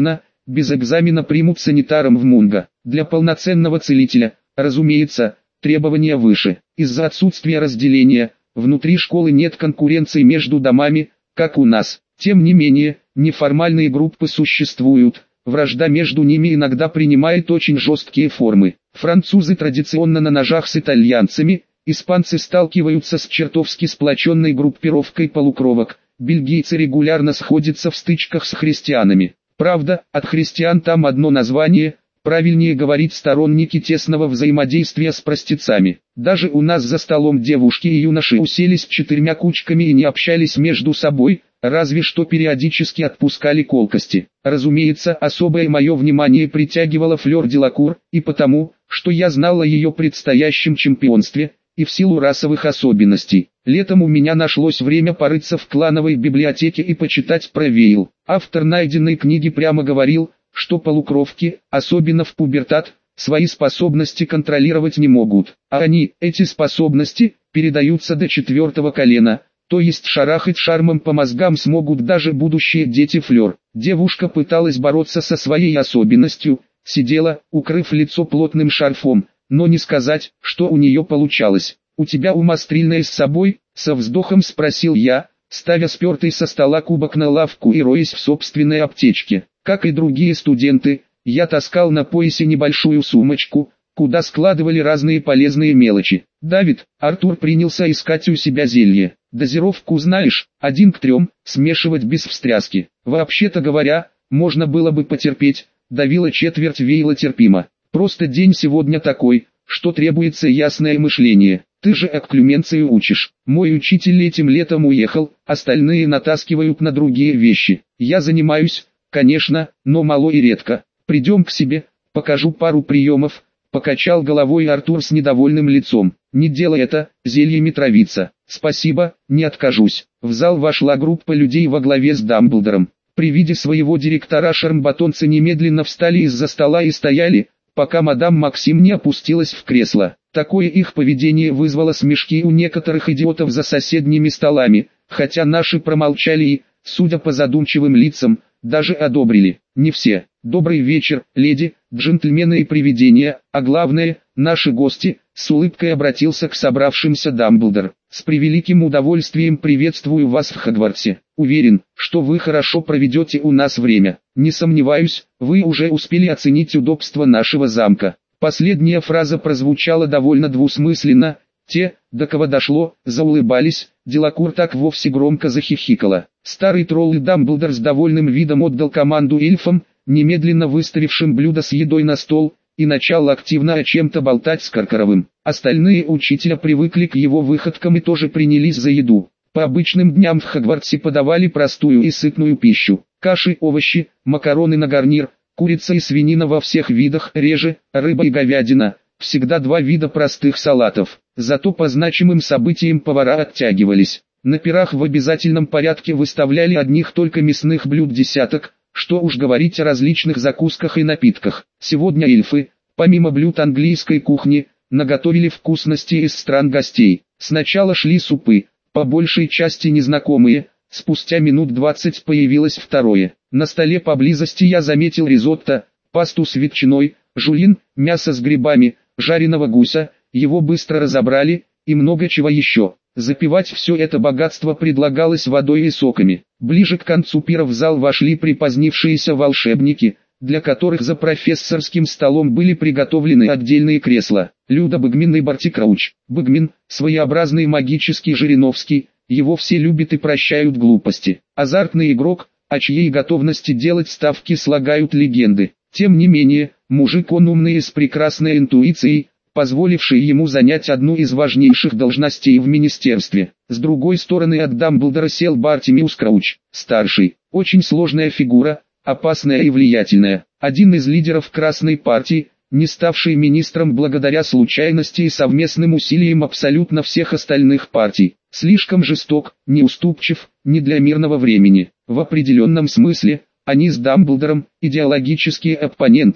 [SPEAKER 1] без экзамена примут санитаром в Мунго. Для полноценного целителя, разумеется, требования выше. Из-за отсутствия разделения, внутри школы нет конкуренции между домами, как у нас. Тем не менее, неформальные группы существуют, вражда между ними иногда принимает очень жесткие формы. Французы традиционно на ножах с итальянцами, испанцы сталкиваются с чертовски сплоченной группировкой полукровок, бельгийцы регулярно сходятся в стычках с христианами. Правда, от христиан там одно название, правильнее говорить сторонники тесного взаимодействия с простецами. Даже у нас за столом девушки и юноши уселись 4 кучками и не общались между собой, разве что периодически отпускали колкости. Разумеется, особое мое внимание притягивала Флёр Делакур, и потому, что я знал о ее предстоящем чемпионстве, и в силу расовых особенностей. Летом у меня нашлось время порыться в клановой библиотеке и почитать про Вейл. Автор найденной книги прямо говорил, что полукровки, особенно в пубертат, свои способности контролировать не могут, а они, эти способности, передаются до 4-го колена, то есть шарахать шармом по мозгам смогут даже будущие дети Флёр. Девушка пыталась бороться со своей особенностью, сидела, укрыв лицо плотным шарфом, но не сказать, что у нее получалось. «У тебя умострильное с собой?» — со вздохом спросил я, ставя спертый со стола кубок на лавку и роясь в собственной аптечке. Как и другие студенты, я таскал на поясе небольшую сумочку, куда складывали разные полезные мелочи. «Давид», Артур принялся искать у себя зелье. «Дозировку знаешь, 1 к 3, смешивать без встряски. Вообще-то говоря, можно было бы потерпеть, давила четверть Вейла терпимо. Просто день сегодня такой, что требуется ясное мышление. Ты же экклюменцию учишь. Мой учитель этим летом уехал, остальные натаскивают на другие вещи. Я занимаюсь, конечно, но мало и редко. Придем к себе, покажу пару приемов». Покачал головой Артур с недовольным лицом. «Не делай это, зельями травиться». «Спасибо, не откажусь». В зал вошла группа людей во главе с Дамблдором. При виде своего директора шармбатонцы немедленно встали из-за стола и стояли, пока мадам Максим не опустилась в кресло. Такое их поведение вызвало смешки у некоторых идиотов за соседними столами, хотя наши промолчали и, судя по задумчивым лицам, даже одобрили. Не все. «Добрый вечер, леди, джентльмены и привидения, а главное, наши гости», с улыбкой обратился к собравшимся Дамблдор. «С превеликим удовольствием приветствую вас в Хогвартсе. Уверен, что вы хорошо проведете у нас время. Не сомневаюсь, вы уже успели оценить удобство нашего замка». Последняя фраза прозвучала довольно двусмысленно. Те, до кого дошло, заулыбались, Делакур так вовсе громко захихикала. Старый тролл и Дамблдор с довольным видом отдал команду эльфам, немедленно выставившим блюдо с едой на стол, и начал активно о чем-то болтать с Каркаровым. Остальные учителя привыкли к его выходкам и тоже принялись за еду. По обычным дням в Хогвартсе подавали простую и сытную пищу. Каши, овощи, макароны на гарнир, курица и свинина во всех видах, реже, рыба и говядина. Всегда 2 вида простых салатов. Зато по значимым событиям повара оттягивались. На пирах в обязательном порядке выставляли одних только мясных блюд десяток, что уж говорить о различных закусках и напитках. Сегодня эльфы, помимо блюд английской кухни, наготовили вкусности из стран гостей. Сначала шли супы, по большей части незнакомые, спустя минут 20 появилось второе. На столе поблизости я заметил ризотто, пасту с ветчиной, жульен, мясо с грибами, жареного гуся, его быстро разобрали, и много чего еще. Запивать все это богатство предлагалось водой и соками. Ближе к концу пира в зал вошли припозднившиеся волшебники, для которых за профессорским столом были приготовлены отдельные кресла. Люда Бэгмин и Барти Крауч. Бэгмин, своеобразный магический Жириновский, его все любят и прощают глупости. Азартный игрок, о чьей готовности делать ставки слагают легенды. Тем не менее, мужик он умный и с прекрасной интуицией, позволивший ему занять одну из важнейших должностей в министерстве. С другой стороны от Дамблдора сел Бартимиус Крауч, старший, очень сложная фигура, опасная и влиятельная, один из лидеров Красной партии, не ставший министром благодаря случайности и совместным усилиям абсолютно всех остальных партий. Слишком жесток, неуступчив, не для мирного времени. В определенном смысле, они с Дамблдором, идеологические оппоненты,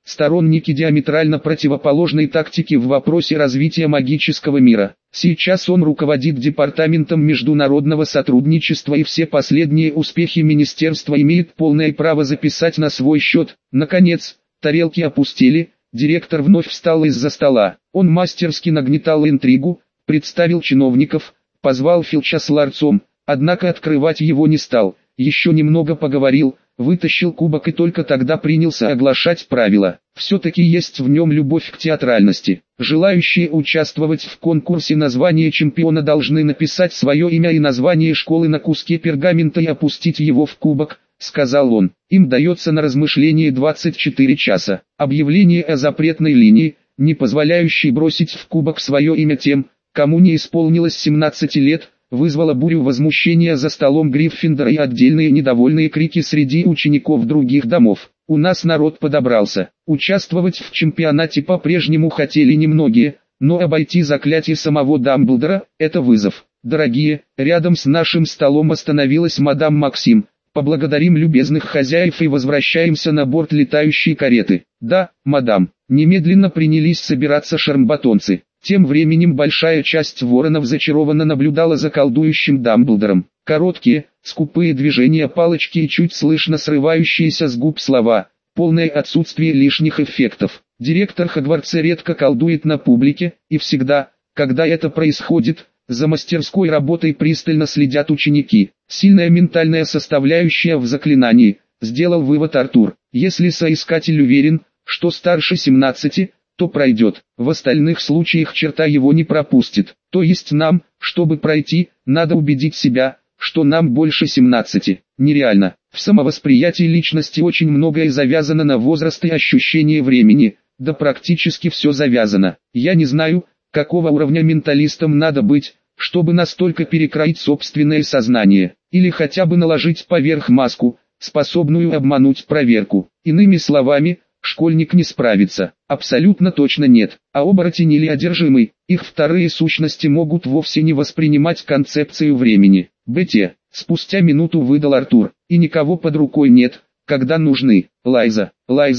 [SPEAKER 1] сторонники диаметрально противоположной тактики в вопросе развития магического мира. Сейчас он руководит департаментом международного сотрудничества, и все последние успехи министерства имеет полное право записать на свой счет. Наконец, тарелки опустели, директор вновь встал из-за стола. Он мастерски нагнетал интригу, представил чиновников, позвал Филча с ларцом, однако открывать его не стал. Еще немного поговорил, вытащил кубок и только тогда принялся оглашать правила. Все-таки есть в нем любовь к театральности. Желающие участвовать в конкурсе на звание чемпиона должны написать свое имя и название школы на куске пергамента и опустить его в кубок, сказал он. Им дается на размышление 24 часа. Объявление о запретной линии, не позволяющей бросить в кубок свое имя тем, кому не исполнилось 17 лет, вызвало бурю возмущения за столом Гриффиндора и отдельные недовольные крики среди учеников других домов. У нас народ подобрался. Участвовать в чемпионате по-прежнему хотели немногие, но обойти заклятие самого Дамблдора – это вызов. Дорогие, рядом с нашим столом остановилась мадам Максим. Поблагодарим любезных хозяев и возвращаемся на борт летающей кареты. Да, мадам. Немедленно принялись собираться шармбатонцы. Тем временем большая часть воронов зачарованно наблюдала за колдующим Дамблдором. Короткие, скупые движения палочки и чуть слышно срывающиеся с губ слова, полное отсутствие лишних эффектов. Директор Хогвартса редко колдует на публике, и всегда, когда это происходит, за мастерской работой пристально следят ученики. Сильная ментальная составляющая в заклинании, сделал вывод Артур. Если соискатель уверен, что старше 17, то пройдет. В остальных случаях черта его не пропустит. То есть нам, чтобы пройти, надо убедить себя, что нам больше 17. Нереально. В самовосприятии личности очень многое завязано на возраст и ощущение времени, да практически все завязано. Я не знаю, какого уровня менталистом надо быть, чтобы настолько перекроить собственное сознание, или хотя бы наложить поверх маску, способную обмануть проверку. Иными словами, школьник не справится, абсолютно точно нет, а оборотень или одержимый, их вторые сущности могут вовсе не воспринимать концепцию времени. БТ, спустя минуту выдал Артур, и никого под рукой нет, когда нужны. Лайза,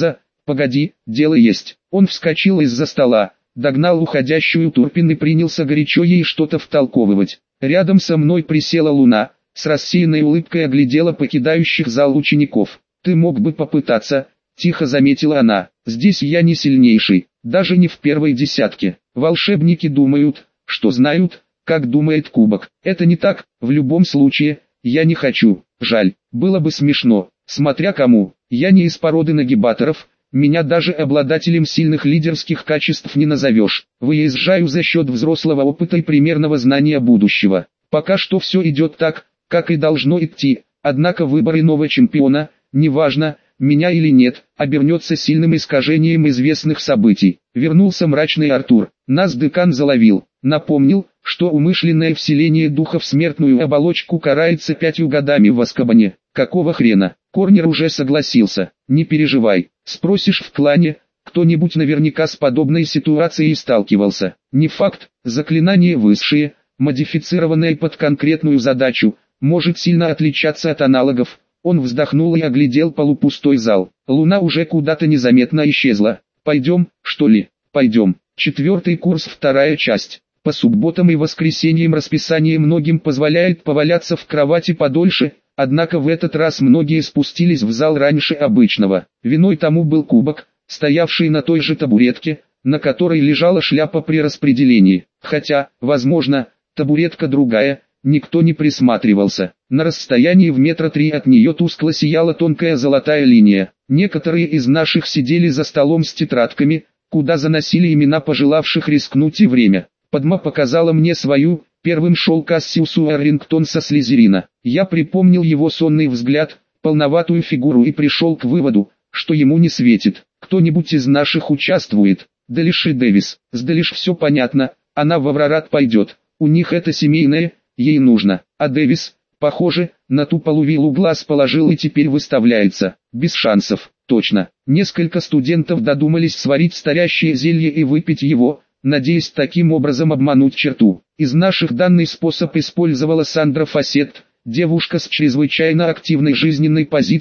[SPEAKER 1] погоди, дело есть. Он вскочил из-за стола, догнал уходящую Турпин и принялся горячо ей что-то втолковывать. Рядом со мной присела Луна, с рассеянной улыбкой оглядела покидающих зал учеников. Ты мог бы попытаться, тихо заметила она, здесь я не сильнейший, даже не в первой десятке. Волшебники думают, что знают, как думает кубок. Это не так, в любом случае, я не хочу, жаль, было бы смешно, смотря кому. Я не из породы нагибаторов, меня даже обладателем сильных лидерских качеств не назовешь. Выезжаю за счет взрослого опыта и примерного знания будущего. Пока что все идет так, как и должно идти, однако выбор иного чемпиона, неважно, меня или нет, обернется сильным искажением известных событий. Вернулся мрачный Артур. Нас декан заловил. Напомнил, что умышленное вселение духа в смертную оболочку карается 5 годами в Азкабане. Какого хрена? Корнер уже согласился. Не переживай. Спросишь в клане, кто-нибудь наверняка с подобной ситуацией сталкивался. Не факт, заклинание высшее, модифицированное под конкретную задачу, может сильно отличаться от аналогов. Он вздохнул и оглядел полупустой зал. Луна уже куда-то незаметно исчезла. Пойдем, что ли? Пойдем. 4-й курс, 2-я часть. По субботам и воскресеньям расписание многим позволяет поваляться в кровати подольше, однако в этот раз многие спустились в зал раньше обычного. Виной тому был кубок, стоявший на той же табуретке, на которой лежала шляпа при распределении. Хотя, возможно, табуретка другая, никто не присматривался. На расстоянии в 3 метра от нее тускло сияла тонкая золотая линия. Некоторые из наших сидели за столом с тетрадками, куда заносили имена пожелавших рискнуть и время. Падма показала мне свою, первым шел Кассиус Уоррингтон со Слизерина. Я припомнил его сонный взгляд, полноватую фигуру и пришел к выводу, что ему не светит. Кто-нибудь из наших участвует. Дэлиш и Дэвис. С Дэлиш все понятно, она в Аврорат пойдет. У них это семейное, ей нужно. А Дэвис, похоже, на ту полувилу глаз положил и теперь выставляется. Без шансов, точно. Несколько студентов додумались сварить старящее зелье и выпить его, надеясь таким образом обмануть черту. Из наших данный способ использовала Сандра Фасетт, девушка с чрезвычайно активной жизненной позицией,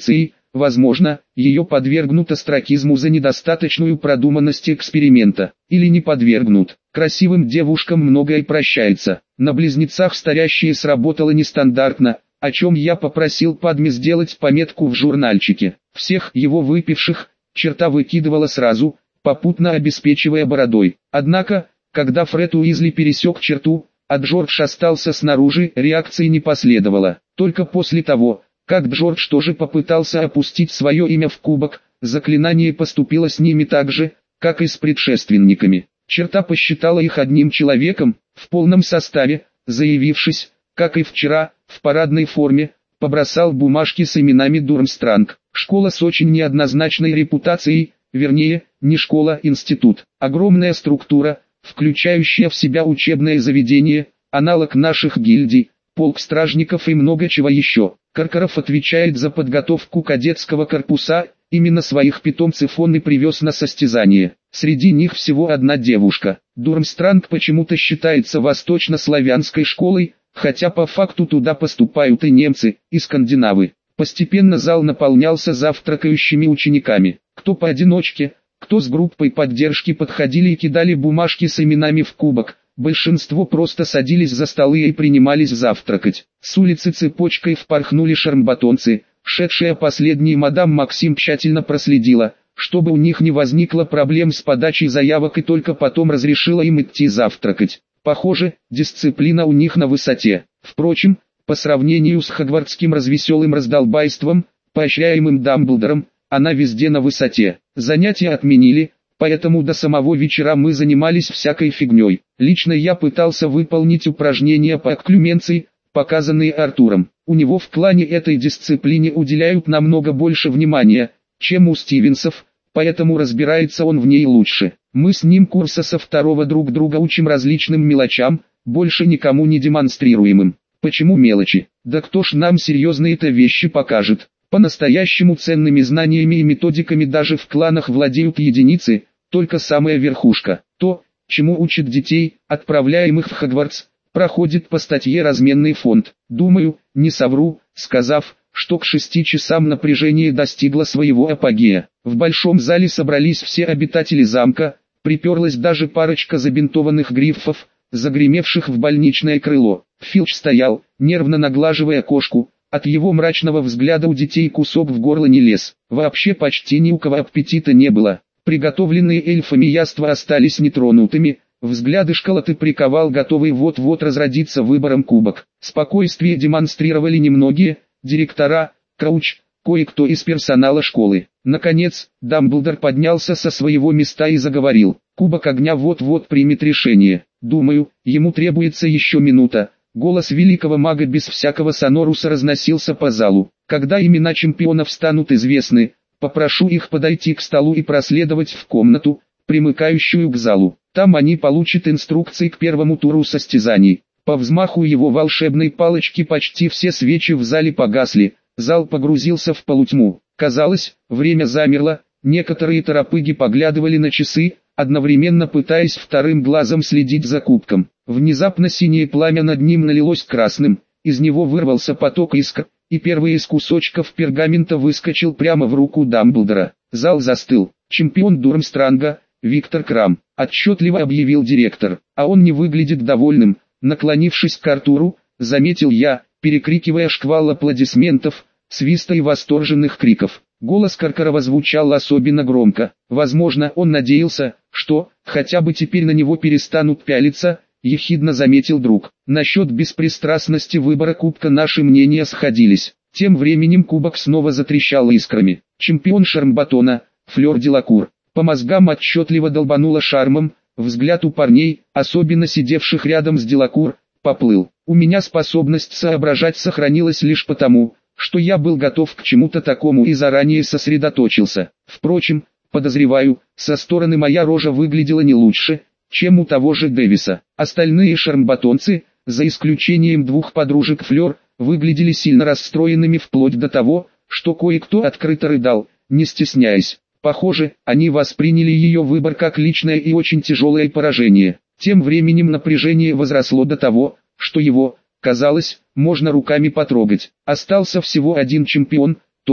[SPEAKER 1] возможно, ее подвергнут остракизму за недостаточную продуманность эксперимента, или не подвергнут. Красивым девушкам многое прощается. На близнецах старящие сработало нестандартно, о чем я попросил Падме сделать пометку в журнальчике. Всех его выпивших черта выкидывала сразу, попутно обеспечивая бородой. Однако, когда Фред Уизли пересек черту, а Джордж остался снаружи, реакции не последовало. Только после того, как Джордж тоже попытался опустить свое имя в кубок, заклинание поступило с ними так же, как и с предшественниками. Черта посчитала их одним человеком, в полном составе, заявившись, как и вчера, в парадной форме, побросал бумажки с именами Дурмстранг. Школа с очень неоднозначной репутацией, вернее, не школа, институт. Огромная структура, включающая в себя учебное заведение, аналог наших гильдий, полк стражников и много чего еще. Каркаров отвечает за подготовку кадетского корпуса, именно своих питомцев он и привез на состязание. Среди них всего одна девушка. Дурмстранг почему-то считается восточнославянской школой, хотя по факту туда поступают и немцы, и скандинавы. Постепенно зал наполнялся завтракающими учениками. Кто поодиночке, кто с группой поддержки подходили и кидали бумажки с именами в кубок. Большинство просто садились за столы и принимались завтракать. С улицы цепочкой впорхнули шармбатонцы. Шедшая последней мадам Максим тщательно проследила, чтобы у них не возникло проблем с подачей заявок, и только потом разрешила им идти завтракать. Похоже, дисциплина у них на высоте. Впрочем, по сравнению с хогвартским развеселым раздолбайством, поощряемым Дамблдором, она везде на высоте. Занятия отменили, поэтому до самого вечера мы занимались всякой фигней. Лично я пытался выполнить упражнения по окклюменции, показанные Артуром. У него в клане этой дисциплине уделяют намного больше внимания, чем у Стивенсов, поэтому разбирается он в ней лучше. Мы с ним курса со второго друг друга учим различным мелочам, больше никому не демонстрируемым. Почему мелочи? Да кто ж нам серьезные-то вещи покажет? По-настоящему ценными знаниями и методиками даже в кланах владеют единицы, только самая верхушка. То, чему учат детей, отправляемых в Хогвартс, проходит по статье «Разменный фонд». Думаю, не совру, сказав, что к 6 часам напряжение достигло своего апогея. В большом зале собрались все обитатели замка, приперлась даже парочка забинтованных гриффов, загремевших в больничное крыло. Филч стоял, нервно наглаживая кошку. От его мрачного взгляда у детей кусок в горло не лез. Вообще почти ни у кого аппетита не было. Приготовленные эльфами яства остались нетронутыми. Взгляды школоты приковал готовый вот-вот разродиться выбором кубок. Спокойствие демонстрировали немногие, директора, Крауч, кое-кто из персонала школы. Наконец, Дамблдор поднялся со своего места и заговорил. Кубок огня вот-вот примет решение. Думаю, ему требуется еще минута. Голос великого мага без всякого соноруса разносился по залу. Когда имена чемпионов станут известны, попрошу их подойти к столу и проследовать в комнату, примыкающую к залу. Там они получат инструкции к первому туру состязаний. По взмаху его волшебной палочки почти все свечи в зале погасли, зал погрузился в полутьму. Казалось, время замерло, некоторые торопыги поглядывали на часы, одновременно пытаясь вторым глазом следить за кубком. Внезапно синее пламя над ним налилось красным, из него вырвался поток искр, и первый из кусочков пергамента выскочил прямо в руку Дамблдора. Зал застыл. Чемпион Дурмстранга, Виктор Крам, отчетливо объявил директор, а он не выглядит довольным. Наклонившись к Артуру, заметил я, перекрикивая шквал аплодисментов, свиста и восторженных криков. Голос Каркарова звучал особенно громко. Возможно, он надеялся, что, хотя бы теперь на него перестанут пялиться, ехидно заметил друг. Насчет беспристрастности выбора кубка наши мнения сходились. Тем временем кубок снова затрещал искрами. Чемпион Шармбатона, Флёр Делакур, по мозгам отчетливо долбануло шармом, взгляд у парней, особенно сидевших рядом с Делакур, поплыл. У меня способность соображать сохранилась лишь потому, что я был готов к чему-то такому и заранее сосредоточился. Впрочем, подозреваю, со стороны моя рожа выглядела не лучше, чем у того же Дэвиса. Остальные шармбатонцы, за исключением двух подружек Флёр, выглядели сильно расстроенными вплоть до того, что кое-кто открыто рыдал, не стесняясь. Похоже, они восприняли ее выбор как личное и очень тяжелое поражение. Тем временем напряжение возросло до того, что его, казалось, можно руками потрогать. Остался всего один чемпион, тот,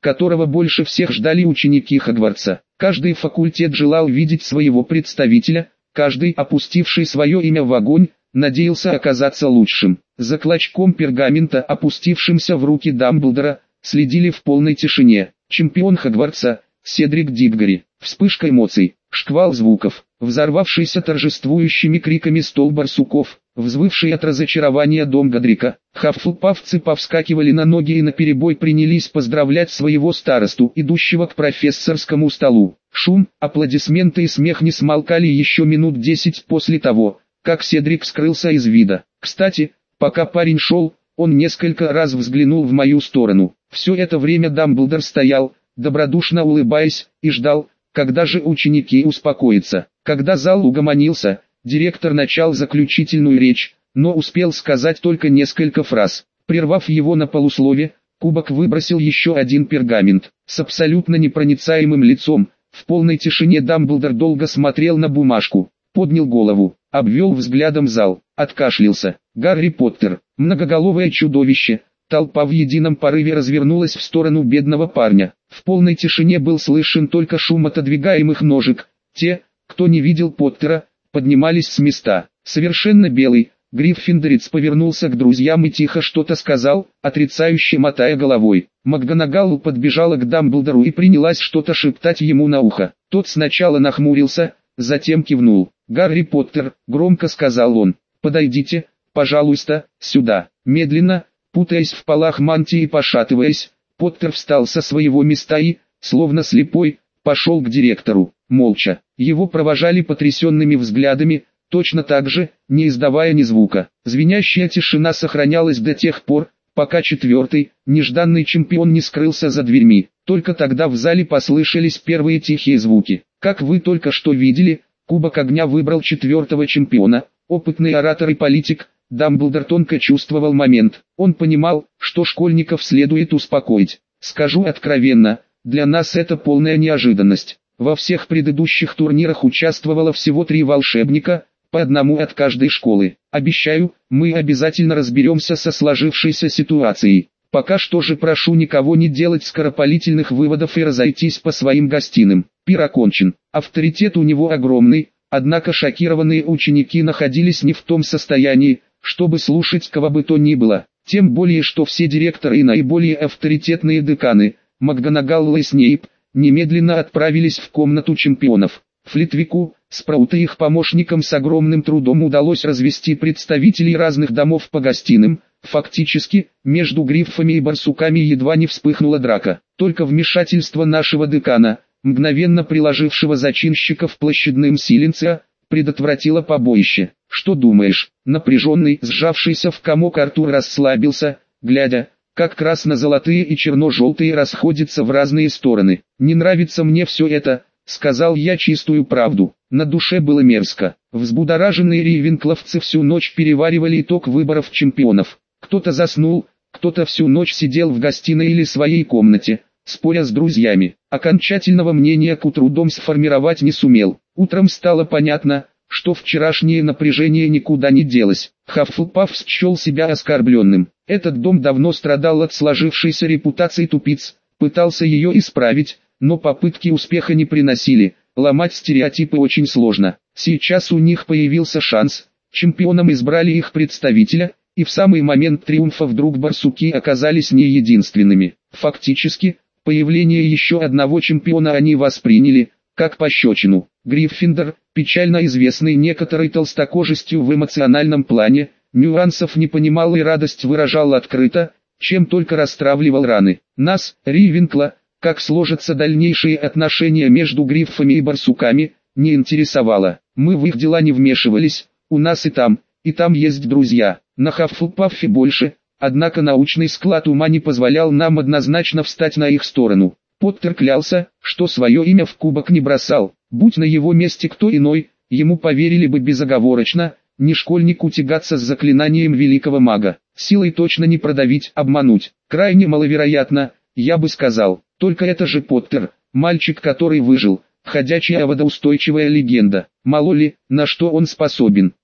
[SPEAKER 1] которого больше всех ждали ученики Хогвартса. Каждый факультет желал видеть своего представителя, каждый, опустивший свое имя в огонь, надеялся оказаться лучшим. За клочком пергамента, опустившимся в руки Дамблдора, следили в полной тишине. Чемпион Хогвартса, Седрик Диггори. Вспышка эмоций, шквал звуков, взорвавшийся торжествующими криками стол барсуков, взвывший от разочарования дом Годрика. Хаффлпафцы повскакивали на ноги и наперебой принялись поздравлять своего старосту, идущего к профессорскому столу. Шум, аплодисменты и смех не смолкали еще минут 10 после того, как Седрик скрылся из вида. Кстати, пока парень шел, он несколько раз взглянул в мою сторону. Все это время Дамблдор стоял, добродушно улыбаясь, и ждал, когда же ученики успокоятся. Когда зал угомонился, директор начал заключительную речь, но успел сказать только несколько фраз. Прервав его на полуслове, Кубок выбросил еще один пергамент. С абсолютно непроницаемым лицом, в полной тишине Дамблдор долго смотрел на бумажку, поднял голову, обвел взглядом зал, откашлялся. Гарри Поттер, многоголовое чудовище. Толпа в едином порыве развернулась в сторону бедного парня. В полной тишине был слышен только шум отодвигаемых ножек. Те, кто не видел Поттера, поднимались с места. Совершенно белый, Гриффиндорец повернулся к друзьям и тихо что-то сказал, отрицающе мотая головой. МакГонагал подбежала к Дамблдору и принялась что-то шептать ему на ухо. Тот сначала нахмурился, затем кивнул. «Гарри Поттер», — громко сказал он, — «подойдите, пожалуйста, сюда». Медленно, путаясь в полах мантии и пошатываясь, Поттер встал со своего места и, словно слепой, пошел к директору, молча. Его провожали потрясенными взглядами, точно так же, не издавая ни звука. Звенящая тишина сохранялась до тех пор, пока четвертый, нежданный чемпион не скрылся за дверьми. Только тогда в зале послышались первые тихие звуки. Как вы только что видели, Кубок Огня выбрал четвертого чемпиона. Опытный оратор и политик, Дамблдор тонко чувствовал момент. Он понимал, что школьников следует успокоить. Скажу откровенно, для нас это полная неожиданность. Во всех предыдущих турнирах участвовало всего 3 волшебника, по одному от каждой школы. Обещаю, мы обязательно разберемся со сложившейся ситуацией. Пока что же прошу никого не делать скоропалительных выводов и разойтись по своим гостиным. Пир окончен. Авторитет у него огромный, однако шокированные ученики находились не в том состоянии, чтобы слушать кого бы то ни было. Тем более, что все директоры и наиболее авторитетные деканы, МакГонагал и Снейп, немедленно отправились в комнату чемпионов. Флитвику, Спрауту и их помощникам с огромным трудом удалось развести представителей разных домов по гостиным. Фактически, между гриффами и барсуками едва не вспыхнула драка. Только вмешательство нашего декана, мгновенно приложившего зачинщиков площадным Силенция, предотвратило побоище. Что думаешь? Напряженный, сжавшийся в комок Артур расслабился, глядя, как красно-золотые и черно-желтые расходятся в разные стороны. «Не нравится мне все это», — сказал я чистую правду. На душе было мерзко. Взбудораженные рейвенкловцы всю ночь переваривали итог выборов чемпионов. Кто-то заснул, кто-то всю ночь сидел в гостиной или своей комнате, споря с друзьями. Окончательного мнения к утру дом сформировать не сумел. Утром стало понятно, что вчерашнее напряжение никуда не делось. Хаффлпаф счел себя оскорбленным. Этот дом давно страдал от сложившейся репутации тупиц, пытался ее исправить, но попытки успеха не приносили. Ломать стереотипы очень сложно. Сейчас у них появился шанс. Чемпионом избрали их представителя, и в самый момент триумфа вдруг барсуки оказались не единственными. Фактически, появление еще одного чемпиона они восприняли, как пощечину. Гриффиндор, печально известный некоторой толстокожестью в эмоциональном плане, нюансов не понимал и радость выражал открыто, чем только растравливал раны. Нас, Ривенкла, как сложатся дальнейшие отношения между гриффами и барсуками, не интересовало. Мы в их дела не вмешивались, у нас и там есть друзья. На Хаффлпаффе больше, однако научный склад ума не позволял нам однозначно встать на их сторону. Поттер клялся, что свое имя в кубок не бросал. Будь на его месте кто иной, ему поверили бы безоговорочно, не школьнику тягаться с заклинанием великого мага. Силой точно не продавить, обмануть. Крайне маловероятно, я бы сказал. Только это же Поттер, мальчик, который выжил, ходячая водоустойчивая легенда. Мало ли, на что он способен.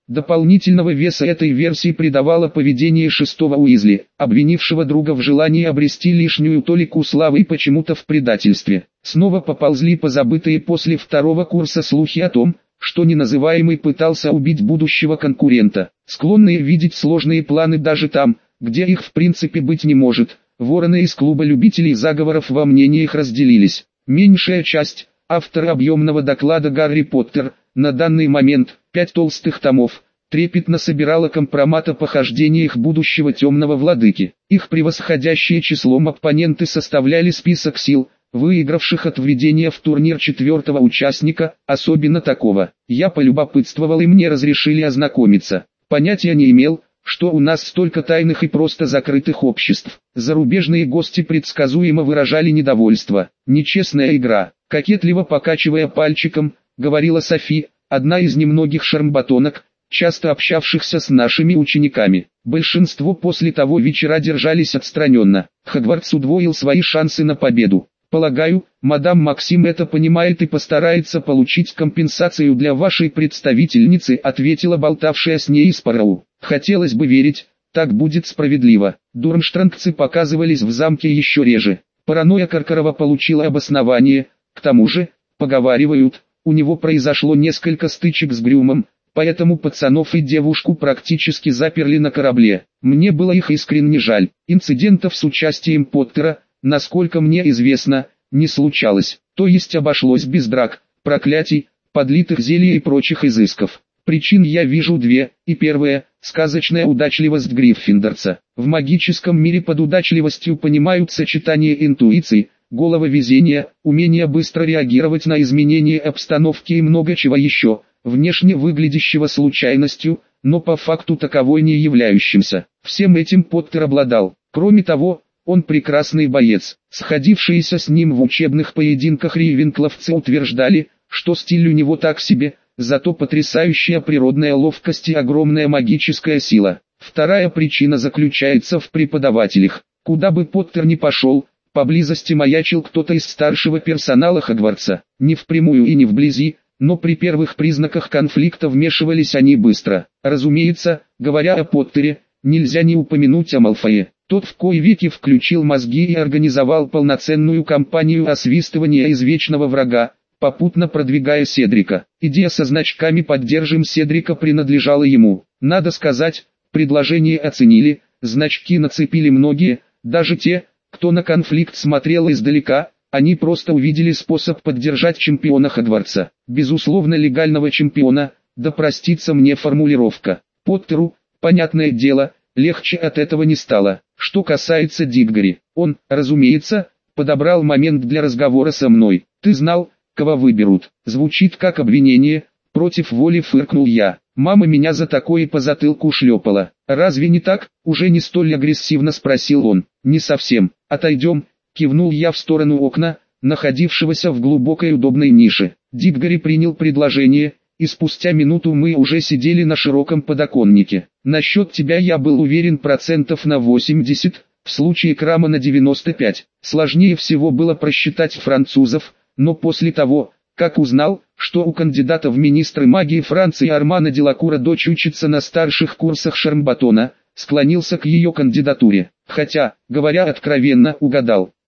[SPEAKER 1] Дополнительного веса этой версии придавало поведение шестого Уизли, обвинившего друга в желании обрести лишнюю толику славы и почему-то в предательстве. Снова поползли позабытые после второго курса слухи о том, что неназываемый пытался убить будущего конкурента. Склонные видеть сложные планы даже там, где их в принципе быть не может, вороны из клуба любителей заговоров во мнениях разделились. Меньшая часть, авторы объемного доклада «Гарри Поттер», на данный момент, 5 толстых томов, трепетно собирала компромат о похождениях будущего темного владыки. Их превосходящее числом оппоненты составляли список сил, выигравших от введения в турнир четвертого участника, особенно такого. Я полюбопытствовал и мне разрешили ознакомиться. Понятия не имел, что у нас столько тайных и просто закрытых обществ. Зарубежные гости предсказуемо выражали недовольство. Нечестная игра. Кокетливо покачивая пальчиком, говорила Софи, одна из немногих шармбатонок, часто общавшихся с нашими учениками. Большинство после того вечера держались отстраненно. Хогвартс удвоил свои шансы на победу. Полагаю, мадам Максим это понимает и постарается получить компенсацию для вашей представительницы, ответила болтавшая с ней Спарроу. Хотелось бы верить, так будет справедливо. Дурмштрангцы показывались в замке еще реже. Паранойя Каркарова получила обоснование. К тому же, поговаривают, у него произошло несколько стычек с Грюмом, поэтому пацанов и девушку практически заперли на корабле. Мне было их искренне жаль. Инцидентов с участием Поттера, насколько мне известно, не случалось. То есть обошлось без драк, проклятий, подлитых зелий и прочих изысков. Причин я вижу две, и первая – сказочная удачливость Гриффиндорца. В магическом мире под удачливостью понимают сочетание интуиции, голововезения, умение быстро реагировать на изменения обстановки и много чего еще, внешне выглядящего случайностью, но по факту таковой не являющимся. Всем этим Поттер обладал. Кроме того, он прекрасный боец. Сходившиеся с ним в учебных поединках рейвенкловцы утверждали, что стиль у него так себе, зато потрясающая природная ловкость и огромная магическая сила. Вторая причина заключается в преподавателях. Куда бы Поттер ни пошел, поблизости маячил кто-то из старшего персонала Хогвартса. Не впрямую и не вблизи, но при первых признаках конфликта вмешивались они быстро. Разумеется, говоря о Поттере, нельзя не упомянуть о Малфое. Тот в кои веки включил мозги и организовал полноценную кампанию освистывания извечного врага, попутно продвигая Седрика. Идея со значками «Поддержим Седрика» принадлежала ему. Надо сказать, предложение оценили, значки нацепили многие, даже те, кто на конфликт смотрел издалека. Они просто увидели способ поддержать чемпиона Хогвартса. Безусловно легального чемпиона, да простится мне формулировка. Поттеру, понятное дело, легче от этого не стало. Что касается Диггори, он, разумеется, подобрал момент для разговора со мной. «Ты знал, кого выберут?» Звучит как обвинение, против воли фыркнул я. Мама меня за такое по затылку шлепала. «Разве не так?» — уже не столь агрессивно спросил он. «Не совсем. Отойдем», — кивнул я в сторону окна, находившегося в глубокой удобной нише. Диггори принял предложение, и спустя минуту мы уже сидели на широком подоконнике. «Насчет тебя я был уверен процентов на 80, в случае Крама на 95. Сложнее всего было просчитать французов, но после того, как узнал, что у кандидата в министры магии Франции Армана Делакура дочь учится на старших курсах Шармбатона, склонился к ее кандидатуре. Хотя, говоря откровенно, угадал.